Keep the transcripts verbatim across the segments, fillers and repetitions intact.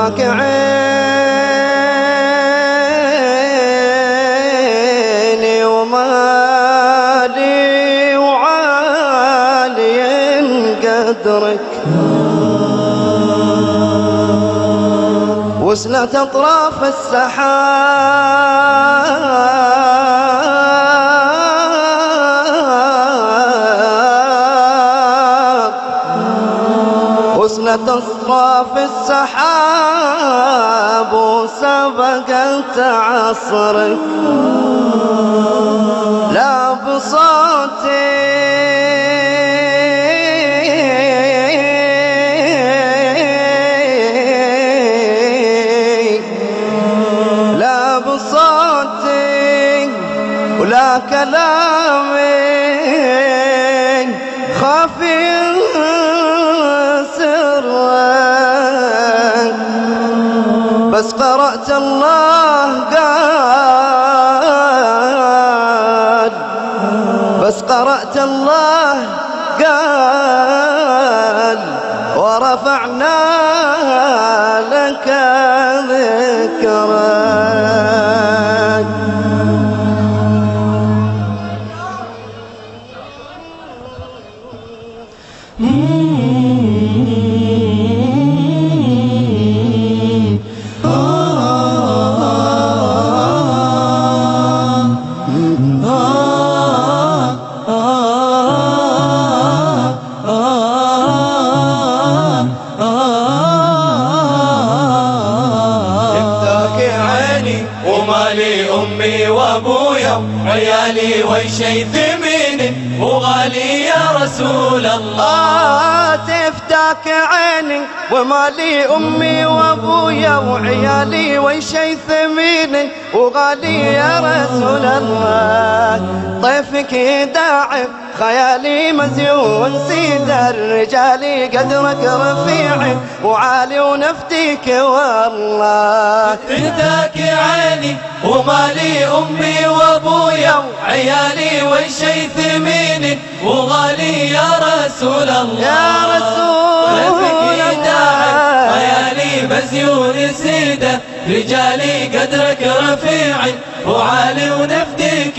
فداك عيني ومالي وعالي قدرك، وسلت أطراف السحاب، وسلت أطراف السحاب وسبقت عصرك، لا بصوتي ولا كلامي خافي سرك، بس قرأت الله قال، بس قرأت الله قال ورفعنا لك ذكرك. ومالي أمي وأبويا وعيالي وشي ثمين وغالي يا رسول الله. تفتاك عيني ومالي أمي وأبويا وعيالي وشي ثمين وغالي يا رسول الله. طيفك داعب خيالي مزيون سيد الرجال، قدرك رفيع وعالي ونفتيك والله. فداك عيني ومالي أمي وأبويا وعيالي وشي ثمين وغالي يا رسول الله. يا رسول الله خيالي مزيون سيدة رجالي قدرك رفيع وعالي ونفديك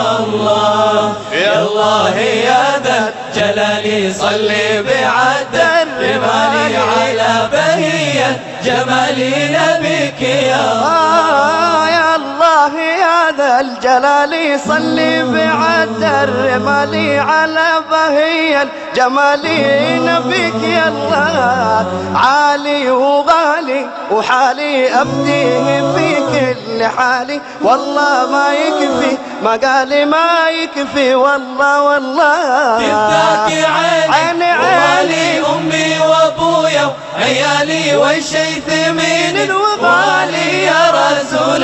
والله. يا الله يا ذا جلالي صلي بعدد جمالي على بهية جمالي نبيك يا الله. يا الله يا ذا الجلال صلي بعد الرمالي على بهي جمالي نبيك يا الله. عالي وغالي وحالي أبديه في كل حالي، والله ما يكفي مقالي ما يكفي والله والله. تفتاك عيني ومالي أمي وأبويا عيالي وشي ثمين وغالي يا رسول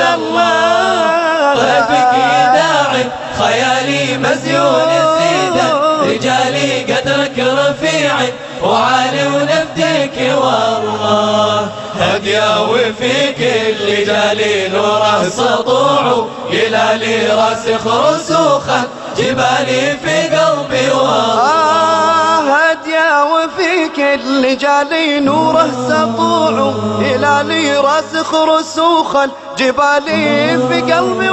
الله. طيفك داعي خيالي مزيون سيدة رجالي قدرك رفيع وعالي ونفديك والله. هديا وفي كل جالي نوره سطوع يلالي راسخ رسوخا جبالي في قلبي والله. هديا وفي كل جالي نوره سطوع يلالي راسخ رسوخا جبالي في قلبي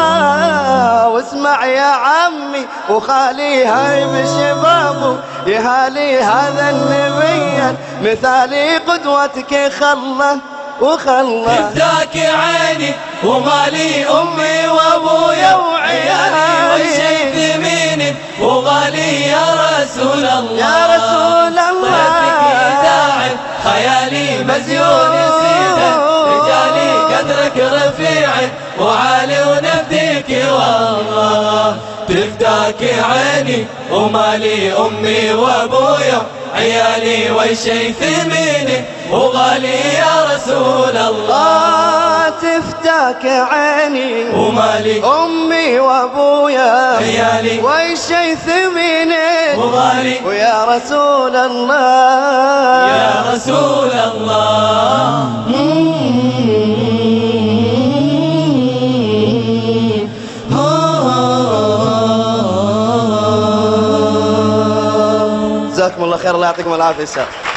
والله. واسمع يا عمي وخالي هاي بشبابه يهالي هذا النبي مثالي قدوتك خله وخله. فداك عيني ومالي أمي وأبويا وعيالي وشي ثمين وغالي يا رسول الله. يا رسول الله طيفك داعي خيالي مزيون سيدة رجالي قدرك رفيع وعالي ونفديك والله. تفداك عيني ومالي أمي وأبويا عيالي وشي ثمين وغالي يا رسول الله. تفتاك عيني ومالي أمي وأبويا عيالي وشي ثمين وغالي ويا رسول الله. يا رسول الله. جزاكم الله خير، الله يعطيكم العافية.